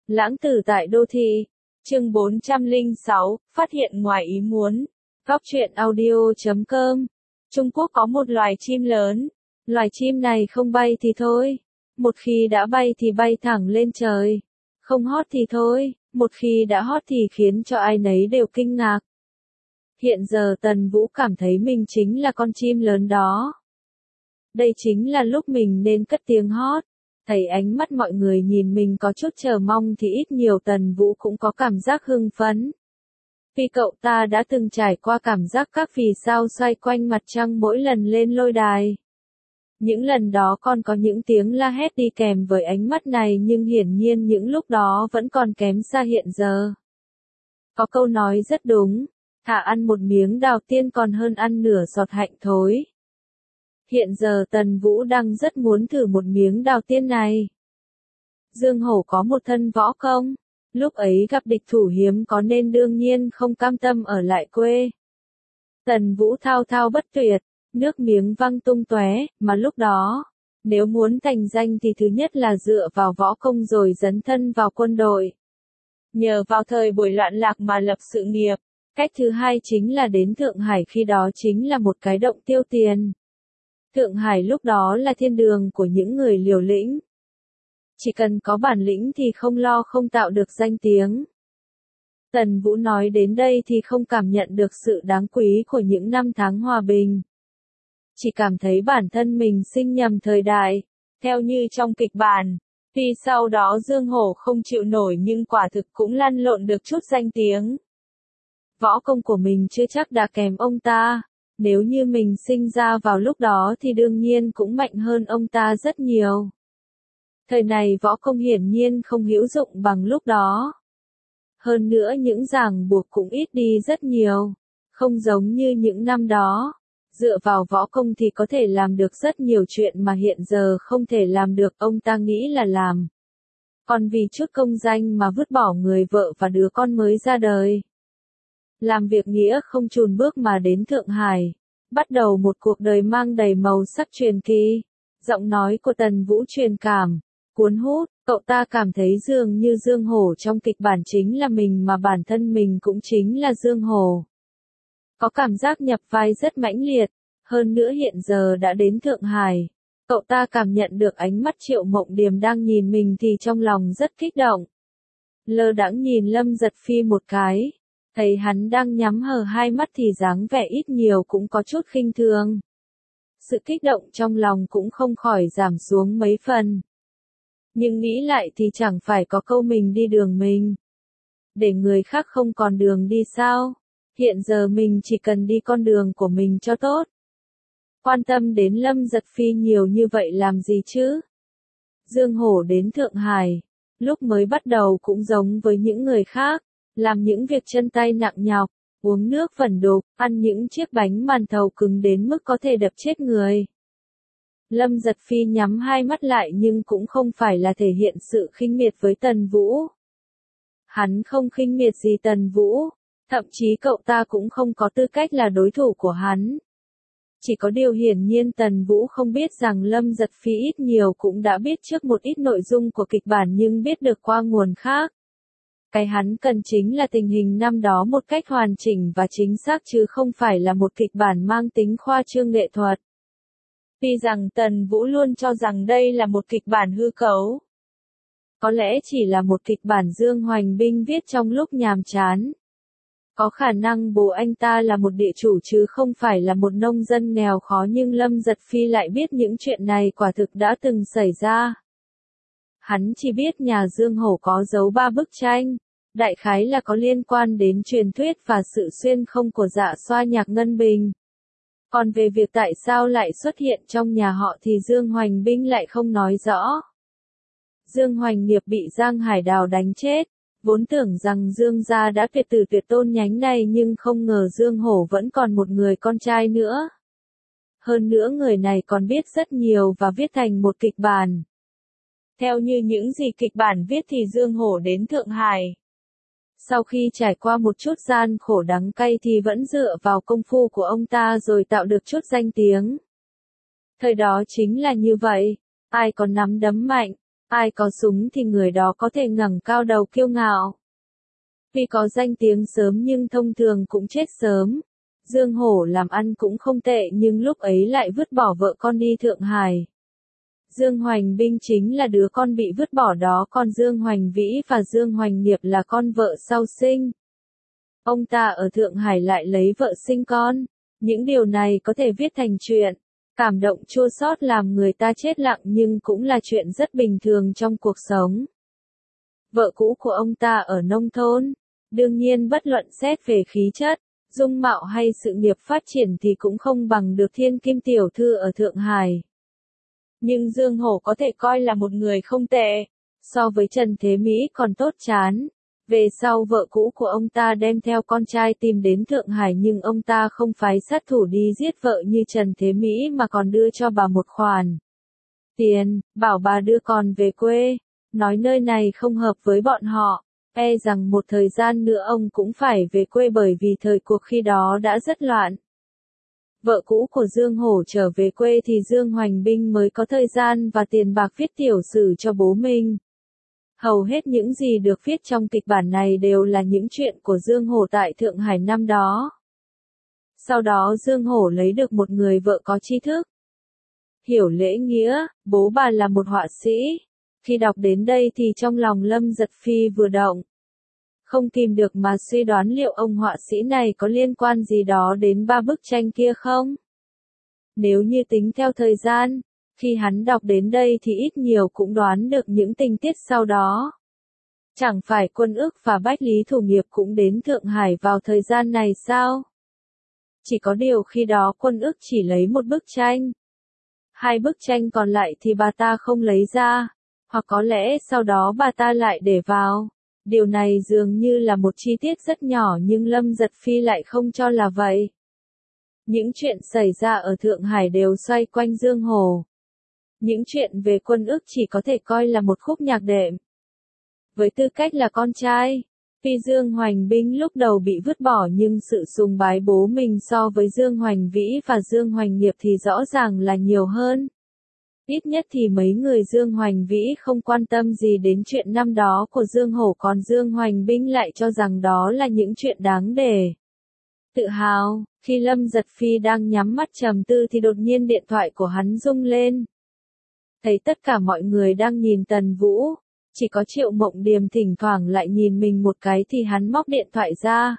Lãng tử tại đô thị. Chương 406, phát hiện ngoài ý muốn. Góc truyện audio.com. Trung Quốc có một loài chim lớn. Loài chim này không bay thì thôi. Một khi đã bay thì bay thẳng lên trời. Không hót thì thôi, một khi đã hót thì khiến cho ai nấy đều kinh ngạc. Hiện giờ Tần Vũ cảm thấy mình chính là con chim lớn đó. Đây chính là lúc mình nên cất tiếng hót. Thấy ánh mắt mọi người nhìn mình có chút chờ mong thì ít nhiều Tần Vũ cũng có cảm giác hưng phấn. Vì cậu ta đã từng trải qua cảm giác các vì sao xoay quanh mặt trăng mỗi lần lên lôi đài. Những lần đó còn có những tiếng la hét đi kèm với ánh mắt này, nhưng hiển nhiên những lúc đó vẫn còn kém xa hiện giờ. Có câu nói rất đúng, thà ăn một miếng đào tiên còn hơn ăn nửa giọt hạnh thối. Hiện giờ Tần Vũ đang rất muốn thử một miếng đào tiên này. Dương Hổ có một thân võ công, lúc ấy gặp địch thủ hiếm có nên đương nhiên không cam tâm ở lại quê. Tần Vũ thao thao bất tuyệt, nước miếng văng tung tóe, mà lúc đó, nếu muốn thành danh thì thứ nhất là dựa vào võ công rồi dấn thân vào quân đội. Nhờ vào thời buổi loạn lạc mà lập sự nghiệp. Cách thứ hai chính là đến Thượng Hải, khi đó chính là một cái động tiêu tiền. Thượng Hải lúc đó là thiên đường của những người liều lĩnh. Chỉ cần có bản lĩnh thì không lo không tạo được danh tiếng. Tần Vũ nói đến đây thì không cảm nhận được sự đáng quý của những năm tháng hòa bình. Chỉ cảm thấy bản thân mình sinh nhầm thời đại, theo như trong kịch bản. Tuy sau đó Dương Hổ không chịu nổi nhưng quả thực cũng lăn lộn được chút danh tiếng. Võ công của mình chưa chắc đã kém ông ta. Nếu như mình sinh ra vào lúc đó thì đương nhiên cũng mạnh hơn ông ta rất nhiều. Thời này võ công hiển nhiên không hữu dụng bằng lúc đó. Hơn nữa những ràng buộc cũng ít đi rất nhiều. Không giống như những năm đó. Dựa vào võ công thì có thể làm được rất nhiều chuyện mà hiện giờ không thể làm được, ông ta nghĩ là làm. Còn vì chút công danh mà vứt bỏ người vợ và đứa con mới ra đời. Làm việc nghĩa không chùn bước mà đến Thượng Hải. Bắt đầu một cuộc đời mang đầy màu sắc truyền kỳ. Giọng nói của Tần Vũ truyền cảm, cuốn hút, cậu ta cảm thấy dường như Dương Hổ trong kịch bản chính là mình mà bản thân mình cũng chính là Dương Hổ. Có cảm giác nhập vai rất mãnh liệt, hơn nữa hiện giờ đã đến Thượng Hải. Cậu ta cảm nhận được ánh mắt Triệu Mộng Điềm đang nhìn mình thì trong lòng rất kích động. Lơ đãng nhìn Lâm Giật Phi một cái. Thấy hắn đang nhắm hờ hai mắt thì dáng vẻ ít nhiều cũng có chút khinh thường. Sự kích động trong lòng cũng không khỏi giảm xuống mấy phần. Nhưng nghĩ lại thì chẳng phải có câu mình đi đường mình. Để người khác không còn đường đi sao? Hiện giờ mình chỉ cần đi con đường của mình cho tốt. Quan tâm đến Lâm Giật Phi nhiều như vậy làm gì chứ? Dương Hổ đến Thượng Hải, lúc mới bắt đầu cũng giống với những người khác. Làm những việc chân tay nặng nhọc, uống nước vẩn đục, ăn những chiếc bánh màn thầu cứng đến mức có thể đập chết người. Lâm Giật Phi nhắm hai mắt lại nhưng cũng không phải là thể hiện sự khinh miệt với Tần Vũ. Hắn không khinh miệt gì Tần Vũ, thậm chí cậu ta cũng không có tư cách là đối thủ của hắn. Chỉ có điều hiển nhiên Tần Vũ không biết rằng Lâm Giật Phi ít nhiều cũng đã biết trước một ít nội dung của kịch bản nhưng biết được qua nguồn khác. Cái hắn cần chính là tình hình năm đó một cách hoàn chỉnh và chính xác chứ không phải là một kịch bản mang tính khoa trương nghệ thuật. Tuy rằng Tần Vũ luôn cho rằng đây là một kịch bản hư cấu. Có lẽ chỉ là một kịch bản Dương Hoành Binh viết trong lúc nhàm chán. Có khả năng bố anh ta là một địa chủ chứ không phải là một nông dân nghèo khó, nhưng Lâm Giật Phi lại biết những chuyện này quả thực đã từng xảy ra. Hắn chỉ biết nhà Dương Hổ có giấu 3 bức tranh, đại khái là có liên quan đến truyền thuyết và sự xuyên không của Dạ Xoa Nhạc Ngân Bình. Còn về việc tại sao lại xuất hiện trong nhà họ thì Dương Hoành Binh lại không nói rõ. Dương Hoành Nghiệp bị Giang Hải Đào đánh chết, vốn tưởng rằng Dương gia đã tuyệt tử tuyệt tôn nhánh này nhưng không ngờ Dương Hổ vẫn còn một người con trai nữa. Hơn nữa người này còn biết rất nhiều và viết thành một kịch bản. Theo như những gì kịch bản viết thì Dương Hổ đến Thượng Hải. Sau khi trải qua một chút gian khổ đắng cay thì vẫn dựa vào công phu của ông ta rồi tạo được chút danh tiếng. Thời đó chính là như vậy, ai có nắm đấm mạnh, Ai có súng thì người đó có thể ngẩng cao đầu kiêu ngạo. Vì có danh tiếng sớm nhưng thông thường cũng chết sớm. Dương Hổ làm ăn cũng không tệ nhưng lúc ấy lại vứt bỏ vợ con đi Thượng Hải. Dương Hoành Binh chính là đứa con bị vứt bỏ đó, còn Dương Hoành Vĩ và Dương Hoành Nghiệp là con vợ sau sinh. Ông ta ở Thượng Hải lại lấy vợ sinh con. Những điều này có thể viết thành truyện. Cảm động chua xót làm người ta chết lặng nhưng cũng là chuyện rất bình thường trong cuộc sống. Vợ cũ của ông ta ở nông thôn. Đương nhiên bất luận xét về khí chất, dung mạo hay sự nghiệp phát triển thì cũng không bằng được thiên kim tiểu thư ở Thượng Hải. Nhưng Dương Hổ có thể coi là một người không tệ, so với Trần Thế Mỹ còn tốt chán. Về sau vợ cũ của ông ta đem theo con trai tìm đến Thượng Hải nhưng ông ta không phái sát thủ đi giết vợ như Trần Thế Mỹ mà còn đưa cho bà một khoản tiền, bảo bà đưa con về quê, nói nơi này không hợp với bọn họ, e rằng một thời gian nữa ông cũng phải về quê bởi vì thời cuộc khi đó đã rất loạn. Vợ cũ của Dương Hổ trở về quê thì Dương Hoành Binh mới có thời gian và tiền bạc viết tiểu sử cho bố mình. Hầu hết những gì được viết trong kịch bản này đều là những chuyện của Dương Hổ tại Thượng Hải năm đó. Sau đó Dương Hổ lấy được một người vợ có tri thức, hiểu lễ nghĩa, bố bà là một họa sĩ. Khi đọc đến đây thì trong lòng Lâm Giật Phi vừa động. Không kìm được mà suy đoán liệu ông họa sĩ này có liên quan gì đó đến 3 bức tranh kia không? Nếu như tính theo thời gian, khi hắn đọc đến đây thì ít nhiều cũng đoán được những tình tiết sau đó. Chẳng phải Quân Ức và Bách Lý Thủ Nghiệp cũng đến Thượng Hải vào thời gian này sao? Chỉ có điều khi đó Quân Ức chỉ lấy một bức tranh. 2 bức tranh còn lại thì bà ta không lấy ra, hoặc có lẽ sau đó bà ta lại để vào. Điều này dường như là một chi tiết rất nhỏ nhưng Lâm Giật Phi lại không cho là vậy. Những chuyện xảy ra ở Thượng Hải đều xoay quanh Dương Hổ. Những chuyện về Quân Ức chỉ có thể coi là một khúc nhạc đệm. Với tư cách là con trai, tuy Dương Hoành Binh lúc đầu bị vứt bỏ nhưng sự sùng bái bố mình so với Dương Hoành Vĩ và Dương Hoành Nghiệp thì rõ ràng là nhiều hơn. Ít nhất thì mấy người Dương Hoành Vĩ không quan tâm gì đến chuyện năm đó của Dương Hổ, còn Dương Hoành Binh lại cho rằng đó là những chuyện đáng để tự hào. Khi Lâm Giật Phi đang nhắm mắt trầm tư thì đột nhiên điện thoại của hắn rung lên. Thấy tất cả mọi người đang nhìn Tần Vũ, chỉ có Triệu Mộng Điềm thỉnh thoảng lại nhìn mình một cái thì hắn móc điện thoại ra.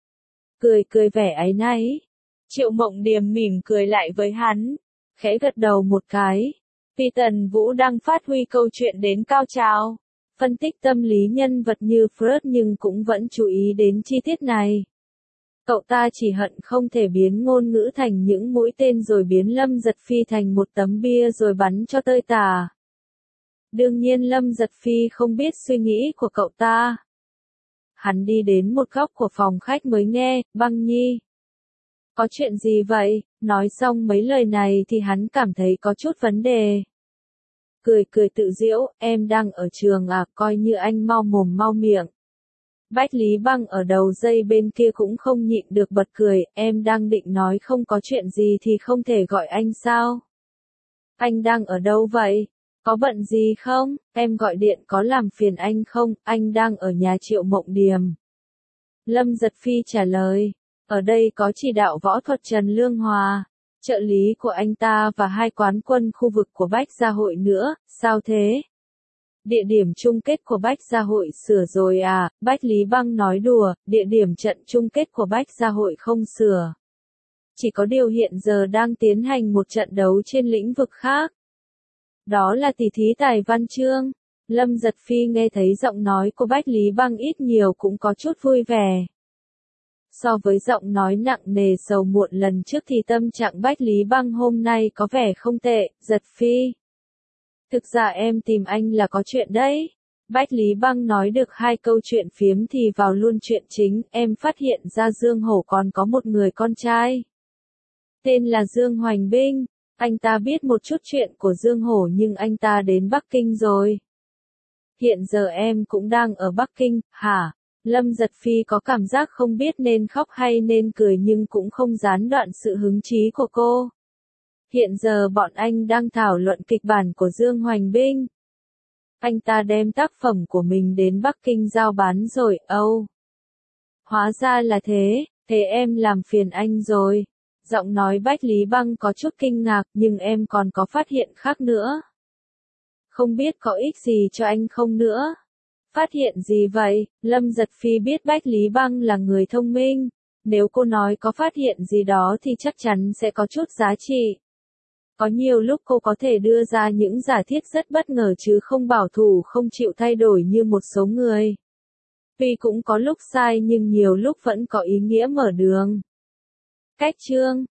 Cười vẻ áy náy. Triệu Mộng Điềm mỉm cười lại với hắn, khẽ gật đầu một cái. Vì Tần Vũ đang phát huy câu chuyện đến cao trào, phân tích tâm lý nhân vật như Freud nhưng cũng vẫn chú ý đến chi tiết này. Cậu ta chỉ hận không thể biến ngôn ngữ thành những mũi tên rồi biến Lâm Giật Phi thành một tấm bia rồi bắn cho tơi tả. Đương nhiên Lâm Giật Phi không biết suy nghĩ của cậu ta. Hắn đi đến một góc của phòng khách mới nghe, Băng Nhi. Có chuyện gì vậy? Nói xong mấy lời này thì hắn cảm thấy có chút vấn đề. Cười tự giễu, em đang ở trường à, coi như anh mau mồm mau miệng. Bách Lý Băng ở đầu dây bên kia cũng không nhịn được bật cười, em đang định nói không có chuyện gì thì không thể gọi anh sao? Anh đang ở đâu vậy? Có bận gì không? Em gọi điện có làm phiền anh không? Anh đang ở nhà Triệu Mộng Điềm. Lâm Giật Phi trả lời, ở đây có chỉ đạo võ thuật Trần Lương Hòa, trợ lý của anh ta và 2 quán quân khu vực của Bách Gia Hội nữa, sao thế? Địa điểm chung kết của Bách Gia Hội sửa rồi à? Bách Lý Băng nói đùa, địa điểm trận chung kết của Bách Gia Hội không sửa. Chỉ có điều hiện giờ đang tiến hành một trận đấu trên lĩnh vực khác. Đó là tỷ thí tài văn chương. Lâm Giật Phi nghe thấy giọng nói của Bách Lý Băng ít nhiều cũng có chút vui vẻ. So với giọng nói nặng nề sầu muộn lần trước thì tâm trạng Bách Lý Băng hôm nay có vẻ không tệ. Giật Phi, thực ra em tìm anh là có chuyện đấy. Bách Lý Băng nói được 2 câu chuyện phiếm thì vào luôn chuyện chính. Em phát hiện ra Dương Hổ còn có một người con trai. Tên là Dương Hoành Binh. Anh ta biết một chút chuyện của Dương Hổ nhưng anh ta đến Bắc Kinh rồi. Hiện giờ em cũng đang ở Bắc Kinh, hả? Lâm Giật Phi có cảm giác không biết nên khóc hay nên cười nhưng cũng không gián đoạn sự hứng chí của cô. Hiện giờ bọn anh đang thảo luận kịch bản của Dương Hoành Binh. Anh ta đem tác phẩm của mình đến Bắc Kinh giao bán rồi, Âu. Hóa ra là thế, thế em làm phiền anh rồi. Giọng nói Bách Lý Băng có chút kinh ngạc nhưng em còn có phát hiện khác nữa. Không biết có ích gì cho anh không nữa. Phát hiện gì vậy? Lâm Giật Phi biết Bách Lý Băng là người thông minh. Nếu cô nói có phát hiện gì đó thì chắc chắn sẽ có chút giá trị. Có nhiều lúc cô có thể đưa ra những giả thiết rất bất ngờ chứ không bảo thủ không chịu thay đổi như một số người. Tuy cũng có lúc sai nhưng nhiều lúc vẫn có ý nghĩa mở đường. Cách chương